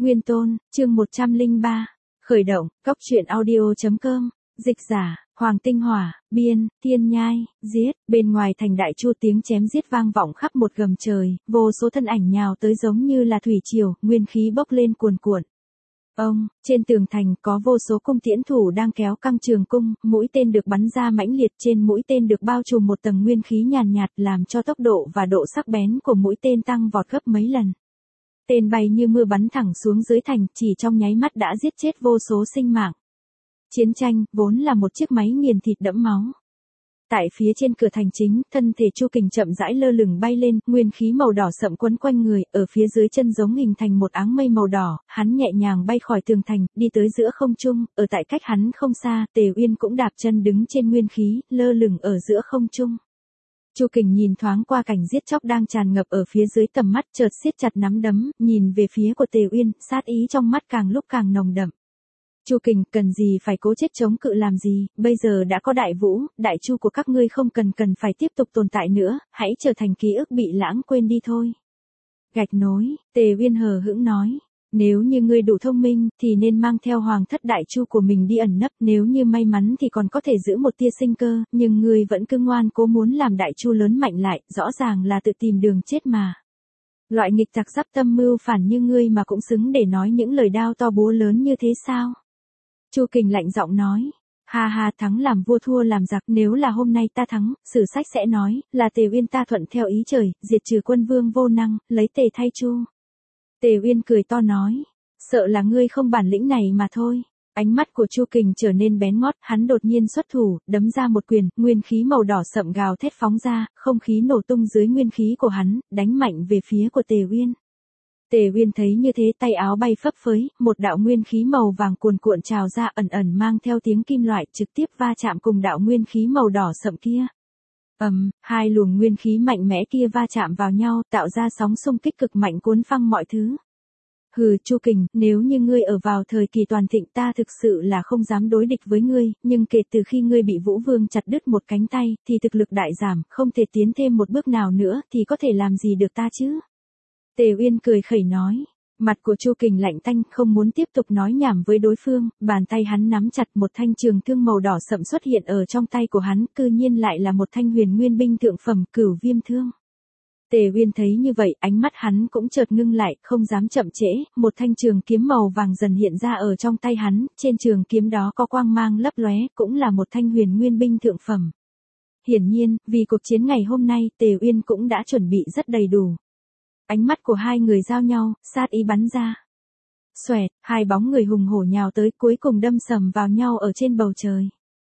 Nguyên Tôn, chương 103. Khởi động, cốc truyện audio.com, dịch giả, Hoàng Tinh Hỏa, biên, Thiên Nhai, giết, bên ngoài thành Đại Chu tiếng chém giết vang vọng khắp một gầm trời, vô số thân ảnh nhào tới giống như là thủy triều, nguyên khí bốc lên cuồn cuộn. Trên tường thành có vô số cung tiễn thủ đang kéo căng trường cung, mũi tên được bắn ra mãnh liệt, trên mũi tên được bao trùm một tầng nguyên khí nhàn nhạt làm cho tốc độ và độ sắc bén của mũi tên tăng vọt gấp mấy lần. Tên bay như mưa bắn thẳng xuống dưới thành, chỉ trong nháy mắt đã giết chết vô số sinh mạng. Chiến tranh, vốn là một chiếc máy nghiền thịt đẫm máu. Tại phía trên cửa thành chính, thân thể Chu Kình chậm rãi lơ lửng bay lên, nguyên khí màu đỏ sậm quấn quanh người, ở phía dưới chân giống hình thành một áng mây màu đỏ, hắn nhẹ nhàng bay khỏi tường thành, đi tới giữa không trung, ở tại cách hắn không xa, Tề Uyên cũng đạp chân đứng trên nguyên khí, lơ lửng ở giữa không trung. Chu Kình nhìn thoáng qua cảnh giết chóc đang tràn ngập ở phía dưới tầm mắt, chợt siết chặt nắm đấm, nhìn về phía của Tề Uyên, sát ý trong mắt càng lúc càng nồng đậm. Chu Kình, cần gì phải cố chết chống cự làm gì, bây giờ đã có Đại Vũ, Đại Chu của các ngươi không cần phải tiếp tục tồn tại nữa, hãy trở thành ký ức bị lãng quên đi thôi. Gạch nối, Tề Uyên hờ hững nói, nếu như ngươi đủ thông minh, thì nên mang theo hoàng thất Đại Chu của mình đi ẩn nấp, nếu như may mắn thì còn có thể giữ một tia sinh cơ, nhưng ngươi vẫn cứ ngoan cố muốn làm Đại Chu lớn mạnh lại, rõ ràng là tự tìm đường chết mà. Loại nghịch tặc giáp tâm mưu phản như ngươi mà cũng xứng để nói những lời đao to búa lớn như thế sao? Chu Kình lạnh giọng nói, ha ha, thắng làm vua thua làm giặc, nếu là hôm nay ta thắng, sử sách sẽ nói, là Tề Uyên ta thuận theo ý trời, diệt trừ quân vương vô năng, lấy Tề thay Chu. Tề Uyên cười to nói, sợ là ngươi không bản lĩnh này mà thôi. Ánh mắt của Chu Kình trở nên bén ngót, hắn đột nhiên xuất thủ, đấm ra một quyền, nguyên khí màu đỏ sậm gào thét phóng ra, không khí nổ tung dưới nguyên khí của hắn, đánh mạnh về phía của Tề Uyên. Tề Uyên thấy như thế, tay áo bay phấp phới, một đạo nguyên khí màu vàng cuồn cuộn trào ra, ẩn ẩn mang theo tiếng kim loại, trực tiếp va chạm cùng đạo nguyên khí màu đỏ sậm kia. Hai luồng nguyên khí mạnh mẽ kia va chạm vào nhau, tạo ra sóng xung kích cực mạnh cuốn phăng mọi thứ. Hừ, Chu Kình, nếu như ngươi ở vào thời kỳ toàn thịnh, ta thực sự là không dám đối địch với ngươi, nhưng kể từ khi ngươi bị Vũ Vương chặt đứt một cánh tay, thì thực lực đại giảm, không thể tiến thêm một bước nào nữa, thì có thể làm gì được ta chứ? Tề Uyên cười khẩy nói. Mặt của Chu Kình lạnh tanh, không muốn tiếp tục nói nhảm với đối phương, bàn tay hắn nắm chặt một thanh trường thương màu đỏ sậm xuất hiện ở trong tay của hắn, cư nhiên lại là một thanh huyền nguyên binh thượng phẩm Cửu Viêm thương. Tề Uyên thấy như vậy, ánh mắt hắn cũng chợt ngưng lại, không dám chậm trễ, một thanh trường kiếm màu vàng dần hiện ra ở trong tay hắn, trên trường kiếm đó có quang mang lấp lóe, cũng là một thanh huyền nguyên binh thượng phẩm. Hiển nhiên, vì cuộc chiến ngày hôm nay, Tề Uyên cũng đã chuẩn bị rất đầy đủ. Ánh mắt của hai người giao nhau, sát ý bắn ra. Xoẹt, hai bóng người hùng hổ nhào tới, cuối cùng đâm sầm vào nhau ở trên bầu trời.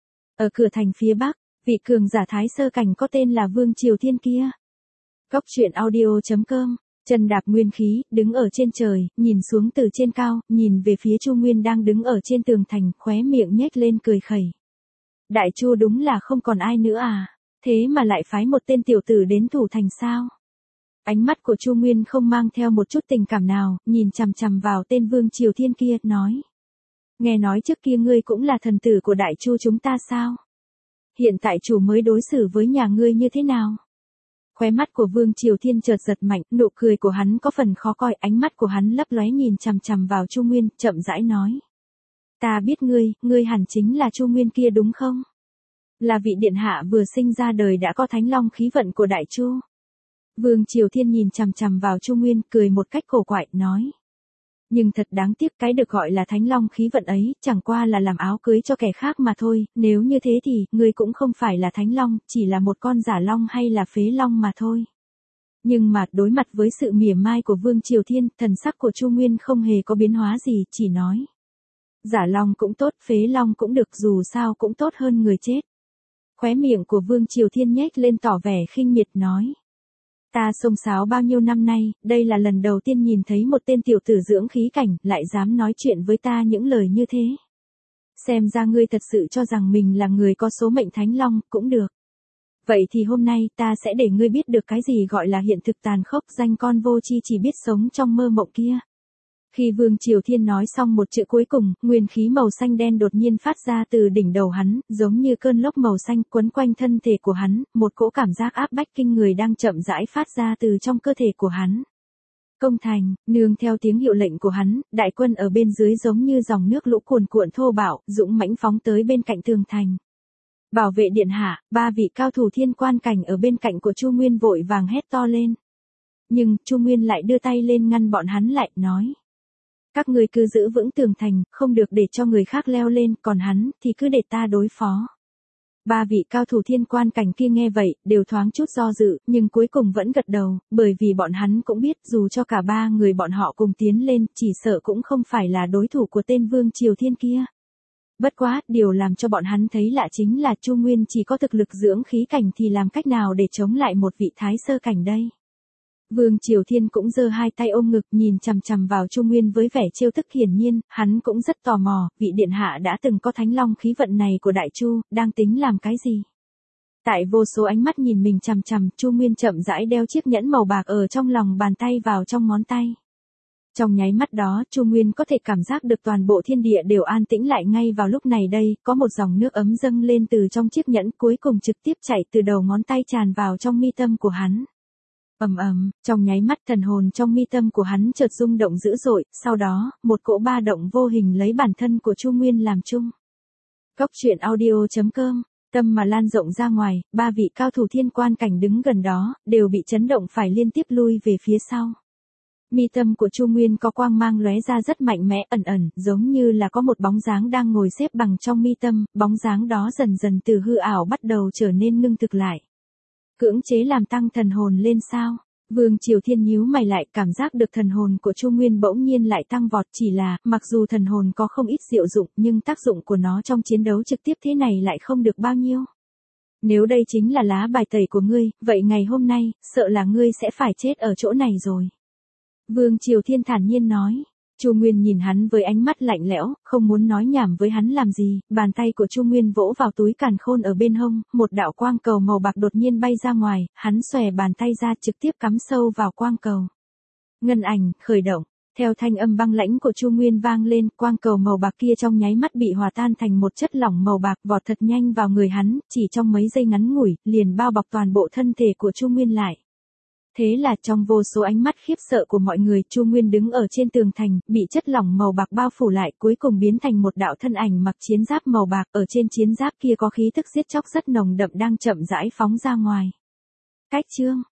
Ở cửa thành phía bắc, vị cường giả thái sơ cảnh có tên là Vương Triều Thiên kia. Cốc truyện audio.com, chân đạp nguyên khí, đứng ở trên trời, nhìn xuống từ trên cao, nhìn về phía Chu Nguyên đang đứng ở trên tường thành, khóe miệng nhếch lên cười khẩy. Đại Chu đúng là không còn ai nữa à, thế mà lại phái một tên tiểu tử đến thủ thành sao? Ánh mắt của Chu Nguyên không mang theo một chút tình cảm nào, nhìn chằm chằm vào tên Vương Triều Thiên kia, nói. Nghe nói trước kia ngươi cũng là thần tử của Đại Chu chúng ta sao? Hiện tại chủ mới đối xử với nhà ngươi như thế nào? Khóe mắt của Vương Triều Thiên chợt giật mạnh, nụ cười của hắn có phần khó coi, ánh mắt của hắn lấp lóe nhìn chằm chằm vào Chu Nguyên, chậm rãi nói. Ta biết ngươi hẳn chính là Chu Nguyên kia đúng không? Là vị điện hạ vừa sinh ra đời đã có thánh long khí vận của Đại Chu. Vương Triều Thiên nhìn chằm chằm vào Chu Nguyên, cười một cách cổ quái, nói. Nhưng thật đáng tiếc, cái được gọi là thánh long khí vận ấy, chẳng qua là làm áo cưới cho kẻ khác mà thôi, nếu như thế thì, ngươi cũng không phải là thánh long, chỉ là một con giả long hay là phế long mà thôi. Nhưng mà, đối mặt với sự mỉa mai của Vương Triều Thiên, thần sắc của Chu Nguyên không hề có biến hóa gì, chỉ nói. Giả long cũng tốt, phế long cũng được, dù sao cũng tốt hơn người chết. Khóe miệng của Vương Triều Thiên nhếch lên tỏ vẻ khinh miệt nói. Ta xông xáo bao nhiêu năm nay, đây là lần đầu tiên nhìn thấy một tên tiểu tử dưỡng khí cảnh, lại dám nói chuyện với ta những lời như thế. Xem ra ngươi thật sự cho rằng mình là người có số mệnh thánh long, cũng được. Vậy thì hôm nay ta sẽ để ngươi biết được cái gì gọi là hiện thực tàn khốc, danh con vô tri chỉ biết sống trong mơ mộng kia. Khi Vương Triều Thiên nói xong một chữ cuối cùng, nguyên khí màu xanh đen đột nhiên phát ra từ đỉnh đầu hắn, giống như cơn lốc màu xanh quấn quanh thân thể của hắn, một cỗ cảm giác áp bách kinh người đang chậm rãi phát ra từ trong cơ thể của hắn. Công thành, nương theo tiếng hiệu lệnh của hắn, đại quân ở bên dưới giống như dòng nước lũ cuồn cuộn thô bạo, dũng mãnh phóng tới bên cạnh tường thành. Bảo vệ điện hạ, ba vị cao thủ thiên quan cảnh ở bên cạnh của Chu Nguyên vội vàng hét to lên. Nhưng, Chu Nguyên lại đưa tay lên ngăn bọn hắn lại, nói. Các ngươi cứ giữ vững tường thành, không được để cho người khác leo lên, còn hắn, thì cứ để ta đối phó. Ba vị cao thủ thiên quan cảnh kia nghe vậy, đều thoáng chút do dự, nhưng cuối cùng vẫn gật đầu, bởi vì bọn hắn cũng biết dù cho cả ba người bọn họ cùng tiến lên, chỉ sợ cũng không phải là đối thủ của tên Vương Triều Thiên kia. Bất quá, điều làm cho bọn hắn thấy lạ chính là Chu Nguyên chỉ có thực lực dưỡng khí cảnh thì làm cách nào để chống lại một vị thái sơ cảnh đây. Vương Triều Thiên cũng giơ hai tay ôm ngực nhìn chằm chằm vào Chu Nguyên với vẻ trêu tức, hiển nhiên, hắn cũng rất tò mò, vị điện hạ đã từng có thánh long khí vận này của Đại Chu, đang tính làm cái gì? Tại vô số ánh mắt nhìn mình chằm chằm, Chu Nguyên chậm rãi đeo chiếc nhẫn màu bạc ở trong lòng bàn tay vào trong ngón tay. Trong nháy mắt đó, Chu Nguyên có thể cảm giác được toàn bộ thiên địa đều an tĩnh lại. Ngay vào lúc này đây, có một dòng nước ấm dâng lên từ trong chiếc nhẫn, cuối cùng trực tiếp chảy từ đầu ngón tay tràn vào trong mi tâm của hắn. Ầm ầm, trong nháy mắt thần hồn trong mi tâm của hắn chợt rung động dữ dội, sau đó, một cỗ ba động vô hình lấy bản thân của Chu Nguyên làm chung. Cốc truyện audio.com, tâm mà lan rộng ra ngoài, ba vị cao thủ thiên quan cảnh đứng gần đó, đều bị chấn động phải liên tiếp lui về phía sau. Mi tâm của Chu Nguyên có quang mang lóe ra rất mạnh mẽ, ẩn ẩn, giống như là có một bóng dáng đang ngồi xếp bằng trong mi tâm, bóng dáng đó dần dần từ hư ảo bắt đầu trở nên ngưng thực lại. Cưỡng chế làm tăng thần hồn lên sao? Vương Triều Thiên nhíu mày lại, cảm giác được thần hồn của Chu Nguyên bỗng nhiên lại tăng vọt, chỉ là, mặc dù thần hồn có không ít diệu dụng, nhưng tác dụng của nó trong chiến đấu trực tiếp thế này lại không được bao nhiêu. Nếu đây chính là lá bài tẩy của ngươi, vậy ngày hôm nay, sợ là ngươi sẽ phải chết ở chỗ này rồi. Vương Triều Thiên thản nhiên nói. Chu Nguyên nhìn hắn với ánh mắt lạnh lẽo, không muốn nói nhảm với hắn làm gì, bàn tay của Chu Nguyên vỗ vào túi càn khôn ở bên hông, một đạo quang cầu màu bạc đột nhiên bay ra ngoài, hắn xòe bàn tay ra trực tiếp cắm sâu vào quang cầu. Ngân ảnh, khởi động, theo thanh âm băng lãnh của Chu Nguyên vang lên, quang cầu màu bạc kia trong nháy mắt bị hòa tan thành một chất lỏng màu bạc vọt thật nhanh vào người hắn, chỉ trong mấy giây ngắn ngủi, liền bao bọc toàn bộ thân thể của Chu Nguyên lại. Thế là trong vô số ánh mắt khiếp sợ của mọi người, Chu Nguyên đứng ở trên tường thành, bị chất lỏng màu bạc bao phủ lại, cuối cùng biến thành một đạo thân ảnh mặc chiến giáp màu bạc, ở trên chiến giáp kia có khí tức giết chóc rất nồng đậm đang chậm rãi phóng ra ngoài. Cách chương